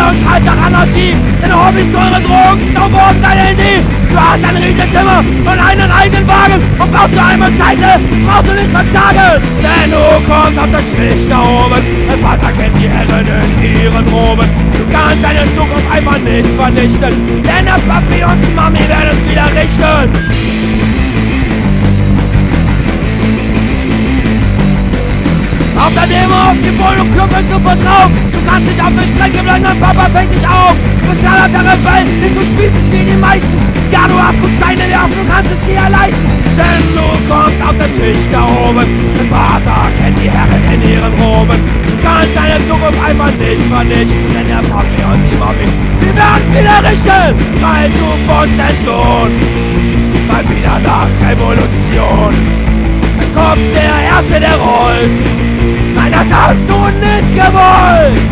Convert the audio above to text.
und schreit nach Anarchie. Deine Hobbys, teure Drogen, Snowboard, dein Handy. Du hast ein Riesenzimmer und einen eigenen Wagen. Und brauchst du einmal Scheiße, brauchst du nicht verzagen. Denn du kommst auf der Schicht da oben. Dein Vater kennt die Herren in ihren Roben. Du kannst deine Zukunft einfach nicht vernichten. Denn der Papi und die Mami werden es wieder richten. Auf der Demo auf die Boden und Klumpen zu vertrauen. Du kannst nicht auf der Strecke bleiben, dein Papa fängt dich auf. Du bist leider der Rebell, nicht so spießig wie die meisten. Ja, du hast gut kleine Nerven, du kannst es dir leisten. Denn du kommst auf den Tisch da oben. Dein Vater kennt die Herren in ihren Roben. Du kannst deine Zukunft einfach nicht vernichten. Denn der Papi und die Mami, die werden es wieder richten. Weil du dein Sohn, mal wieder nach Revolution. Dann kommt der Erste, der rollt. Nein, das hast du nicht gewollt!